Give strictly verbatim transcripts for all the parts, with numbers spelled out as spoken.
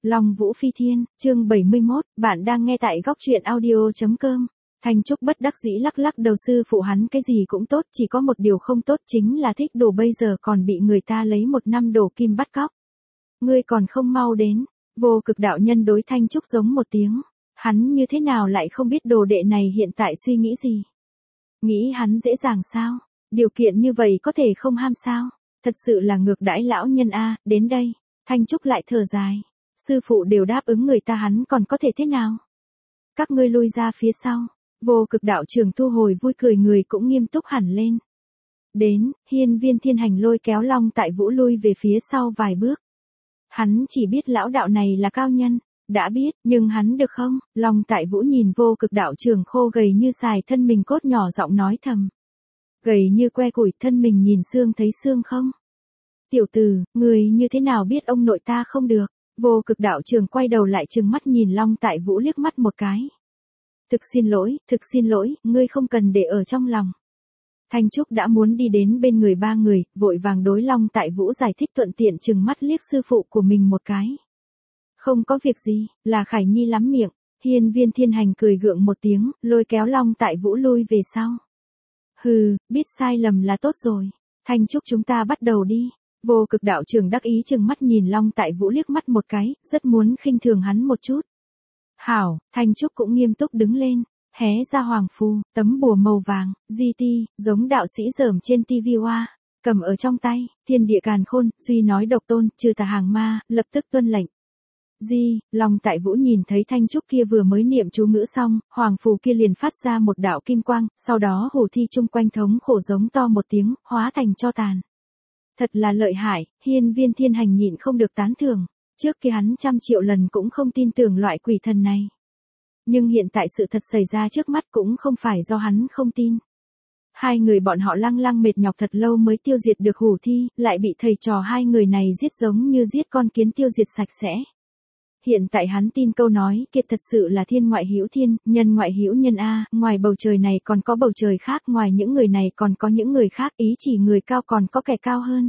Long Vũ Phi Thiên, chương bảy mươi mốt, bạn đang nghe tại góc truyện audio chấm com. Thanh Trúc bất đắc dĩ lắc lắc đầu, sư phụ hắn cái gì cũng tốt, chỉ có một điều không tốt chính là thích đồ, bây giờ còn bị người ta lấy một năm đồ kim bắt cóc. Ngươi còn không mau đến. Vô Cực đạo nhân đối Thanh Trúc giống một tiếng. Hắn như thế nào lại không biết đồ đệ này hiện tại suy nghĩ gì? Nghĩ hắn dễ dàng sao? Điều kiện như vậy có thể không ham sao? Thật sự là ngược đãi lão nhân a. Đến đây, Thanh Trúc lại thở dài. Sư phụ đều đáp ứng người ta, hắn còn có thể thế nào? Các ngươi lui ra phía sau. Vô Cực đạo trường thu hồi vui cười, người cũng nghiêm túc hẳn lên. Đến, Hiên Viên Thiên Hành lôi kéo Long Tại Vũ lui về phía sau vài bước. Hắn chỉ biết lão đạo này là cao nhân, đã biết, nhưng hắn được không? Long Tại Vũ nhìn Vô Cực đạo trường khô gầy như xài thân mình cốt, nhỏ giọng nói thầm. Gầy như que củi, thân mình nhìn xương thấy xương không? Tiểu tử, người như thế nào biết ông nội ta không được? Vô Cực đạo trường quay đầu lại trừng mắt nhìn Long Tại Vũ liếc mắt một cái. Thực xin lỗi, thực xin lỗi, ngươi không cần để ở trong lòng. Thanh Trúc đã muốn đi đến bên người ba người, vội vàng đối Long Tại Vũ giải thích, thuận tiện trừng mắt liếc sư phụ của mình một cái. Không có việc gì, là Khải Nhi lắm miệng. Hiên Viên Thiên Hành cười gượng một tiếng, lôi kéo Long Tại Vũ lui về sau. Hừ, biết sai lầm là tốt rồi. Thanh Trúc, chúng ta bắt đầu đi. Vô Cực đạo trường đắc ý trừng mắt nhìn Long Tại Vũ liếc mắt một cái, rất muốn khinh thường hắn một chút. Hảo, Thanh Trúc cũng nghiêm túc đứng lên, hé ra hoàng phù, tấm bùa màu vàng, gi ti, giống đạo sĩ dởm trên tivi hoa, cầm ở trong tay, thiên địa càn khôn, duy nói độc tôn, trừ tà hàng ma, lập tức tuân lệnh. Di, Long Tại Vũ nhìn thấy Thanh Trúc kia vừa mới niệm chú ngữ xong, hoàng phù kia liền phát ra một đạo kim quang, sau đó hồ thi chung quanh thống khổ giống to một tiếng, hóa thành tro tàn. Thật là lợi hại. Hiên Viên Thiên Hành nhịn không được tán thưởng. Trước kia hắn trăm triệu lần cũng không tin tưởng loại quỷ thần này. Nhưng hiện tại sự thật xảy ra trước mắt cũng không phải do hắn không tin. Hai người bọn họ lăng lăng mệt nhọc thật lâu mới tiêu diệt được hủ thi, lại bị thầy trò hai người này giết giống như giết con kiến, tiêu diệt sạch sẽ. Hiện tại hắn tin câu nói kia thật sự là thiên ngoại hữu thiên, nhân ngoại hữu nhân a, ngoài bầu trời này còn có bầu trời khác, ngoài những người này còn có những người khác, ý chỉ người cao còn có kẻ cao hơn.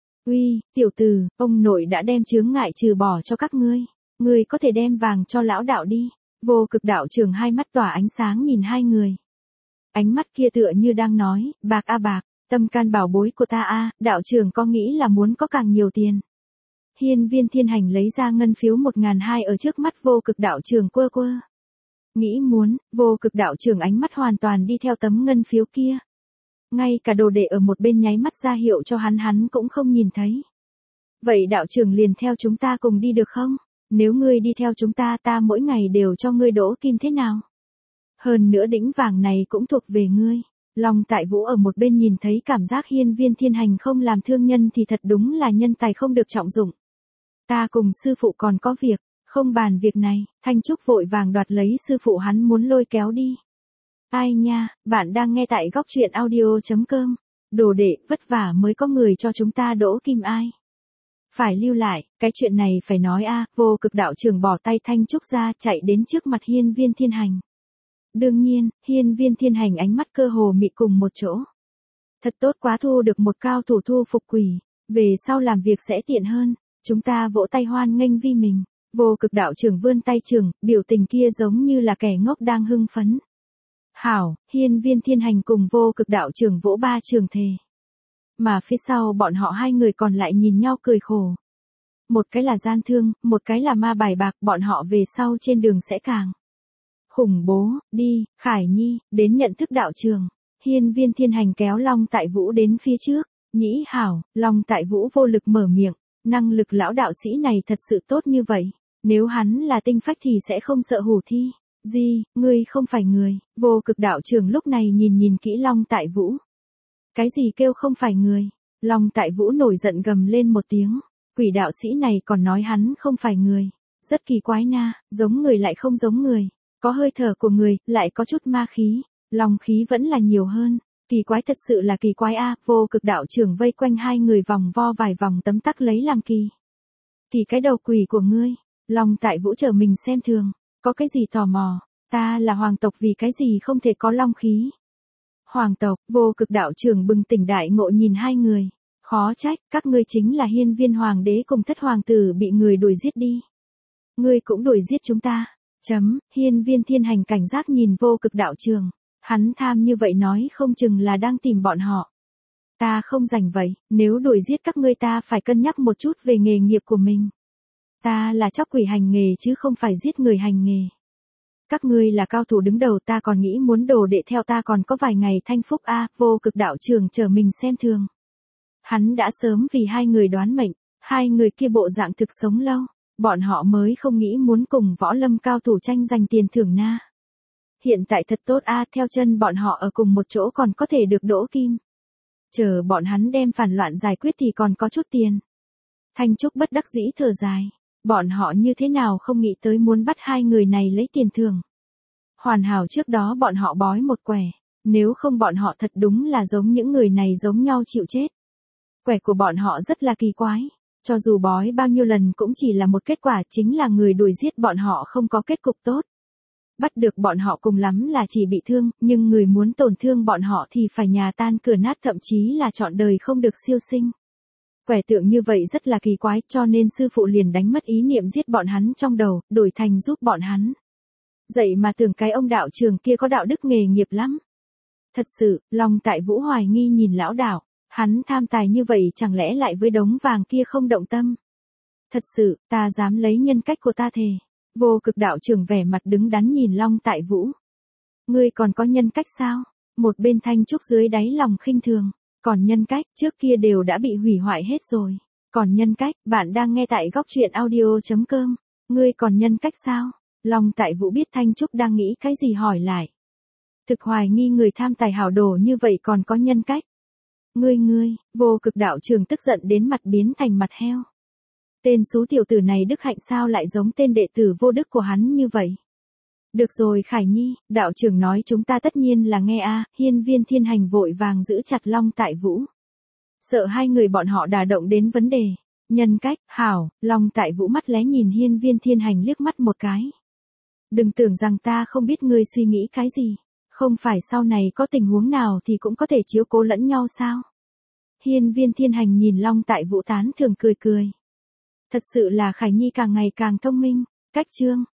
Uy, tiểu tử, ông nội đã đem chướng ngại trừ bỏ cho các ngươi, ngươi có thể đem vàng cho lão đạo đi. Vô Cực đạo trường hai mắt tỏa ánh sáng nhìn hai người. Ánh mắt kia tựa như đang nói, bạc a bạc, tâm can bảo bối của ta a, đạo trường có nghĩ là muốn có càng nhiều tiền. Hiên Viên Thiên Hành lấy ra ngân phiếu một ngàn hai ở trước mắt Vô Cực đạo trường quơ quơ. Nghĩ muốn, Vô Cực đạo trường ánh mắt hoàn toàn đi theo tấm ngân phiếu kia. Ngay cả đồ đệ ở một bên nháy mắt ra hiệu cho hắn, hắn cũng không nhìn thấy. Vậy đạo trưởng liền theo chúng ta cùng đi được không? Nếu ngươi đi theo chúng ta, ta mỗi ngày đều cho ngươi đỗ kim thế nào? Hơn nữa đĩnh vàng này cũng thuộc về ngươi. Long Tại Vũ ở một bên nhìn thấy cảm giác Hiên Viên Thiên Hành không làm thương nhân thì thật đúng là nhân tài không được trọng dụng. Ta cùng sư phụ còn có việc, không bàn việc này. Thanh Trúc vội vàng đoạt lấy sư phụ hắn muốn lôi kéo đi. Ai nha, bạn đang nghe tại góc truyện audio chấm com. Đồ đệ, vất vả mới có người cho chúng ta đỗ kim ai. Phải lưu lại, cái chuyện này phải nói a. Vô Cực đạo trường bỏ tay Thanh Trúc ra, chạy đến trước mặt Hiên Viên Thiên Hành. Đương nhiên, Hiên Viên Thiên Hành ánh mắt cơ hồ mị cùng một chỗ. Thật tốt quá, thu được một cao thủ thu phục quỷ, về sau làm việc sẽ tiện hơn. Chúng ta vỗ tay hoan nghênh vi mình. Vô Cực đạo trường vươn tay trường, biểu tình kia giống như là kẻ ngốc đang hưng phấn. Hảo, Hiên Viên Thiên Hành cùng Vô Cực đạo trường vỗ ba trường thề. Mà phía sau bọn họ hai người còn lại nhìn nhau cười khổ. Một cái là gian thương, một cái là ma bài bạc, bọn họ về sau trên đường sẽ càng khủng bố. Đi, Khải Nhi, đến nhận thức đạo trường. Hiên Viên Thiên Hành kéo Long Tại Vũ đến phía trước. Nhĩ hảo, Long Tại Vũ vô lực mở miệng. Năng lực lão đạo sĩ này thật sự tốt như vậy. Nếu hắn là tinh phách thì sẽ không sợ hủ thi. Di, ngươi không phải người. Vô Cực đạo trường lúc này nhìn nhìn kỹ Long Tại Vũ. Cái gì kêu không phải người? Long Tại Vũ nổi giận gầm lên một tiếng. Quỷ đạo sĩ này còn nói hắn không phải người. Rất kỳ quái na, giống người lại không giống người. Có hơi thở của người, lại có chút ma khí. Long khí vẫn là nhiều hơn. Kỳ quái, thật sự là kỳ quái a. Vô Cực đạo trường vây quanh hai người vòng vo vài vòng tấm tắc lấy làm kỳ. Kỳ cái đầu quỷ của ngươi. Long Tại Vũ trở mình xem thường. Có cái gì tò mò? Ta là hoàng tộc, vì cái gì không thể có long khí? Hoàng tộc. Vô Cực đạo trường bừng tỉnh đại ngộ nhìn hai người. Khó trách, các ngươi chính là Hiên Viên hoàng đế cùng thất hoàng tử bị người đuổi giết đi. Ngươi cũng đuổi giết chúng ta. Chấm, hiên viên thiên hành cảnh giác nhìn vô cực đạo trường. Hắn tham như vậy nói không chừng là đang tìm bọn họ. Ta không rảnh vậy, nếu đuổi giết các ngươi ta phải cân nhắc một chút về nghề nghiệp của mình. Ta là chóc quỷ hành nghề chứ không phải giết người hành nghề. Các ngươi là cao thủ đứng đầu ta còn nghĩ muốn đồ đệ theo ta còn có vài ngày thanh phúc a à, vô cực đạo trường chờ mình xem thường. Hắn đã sớm vì hai người đoán mệnh, hai người kia bộ dạng thực sống lâu, bọn họ mới không nghĩ muốn cùng võ lâm cao thủ tranh giành tiền thưởng na. Hiện tại thật tốt a à, theo chân bọn họ ở cùng một chỗ còn có thể được đỗ kim. Chờ bọn hắn đem phản loạn giải quyết thì còn có chút tiền. Thanh Trúc bất đắc dĩ thở dài. Bọn họ như thế nào không nghĩ tới muốn bắt hai người này lấy tiền thưởng. Hoàn hảo trước đó bọn họ bói một quẻ. Nếu không bọn họ thật đúng là giống những người này giống nhau chịu chết. Quẻ của bọn họ rất là kỳ quái. Cho dù bói bao nhiêu lần cũng chỉ là một kết quả chính là người đuổi giết bọn họ không có kết cục tốt. Bắt được bọn họ cùng lắm là chỉ bị thương, nhưng người muốn tổn thương bọn họ thì phải nhà tan cửa nát thậm chí là trọn đời không được siêu sinh. Quẻ tượng như vậy rất là kỳ quái cho nên sư phụ liền đánh mất ý niệm giết bọn hắn trong đầu, đổi thành giúp bọn hắn. Vậy mà tưởng cái ông đạo trường kia có đạo đức nghề nghiệp lắm. Thật sự, lòng tại Vũ hoài nghi nhìn lão đạo, hắn tham tài như vậy chẳng lẽ lại với đống vàng kia không động tâm. Thật sự, ta dám lấy nhân cách của ta thề. Vô cực đạo trưởng vẻ mặt đứng đắn nhìn Long Tại Vũ. Ngươi còn có nhân cách sao? Một bên Thanh Trúc dưới đáy lòng khinh thường. Còn nhân cách, trước kia đều đã bị hủy hoại hết rồi. Còn nhân cách, bạn đang nghe tại góc truyện audio chấm com. Ngươi còn nhân cách sao? Long Tại Vũ biết Thanh Trúc đang nghĩ cái gì hỏi lại. Thực hoài nghi người tham tài hảo đồ như vậy còn có nhân cách. Ngươi ngươi, vô cực đạo trưởng tức giận đến mặt biến thành mặt heo. Tên xú tiểu tử này đức hạnh sao lại giống tên đệ tử vô đức của hắn như vậy. Được rồi Khải Nhi, đạo trưởng nói chúng ta tất nhiên là nghe a. Hiên viên thiên hành vội vàng giữ chặt Long Tại Vũ. Sợ hai người bọn họ đả động đến vấn đề. Nhân cách, hảo, Long Tại Vũ mắt lé nhìn hiên viên thiên hành liếc mắt một cái. Đừng tưởng rằng ta không biết ngươi suy nghĩ cái gì. Không phải sau này có tình huống nào thì cũng có thể chiếu cố lẫn nhau sao. Hiên viên thiên hành nhìn Long Tại Vũ tán thường cười cười. Thật sự là Khải Nhi càng ngày càng thông minh. Cách chương.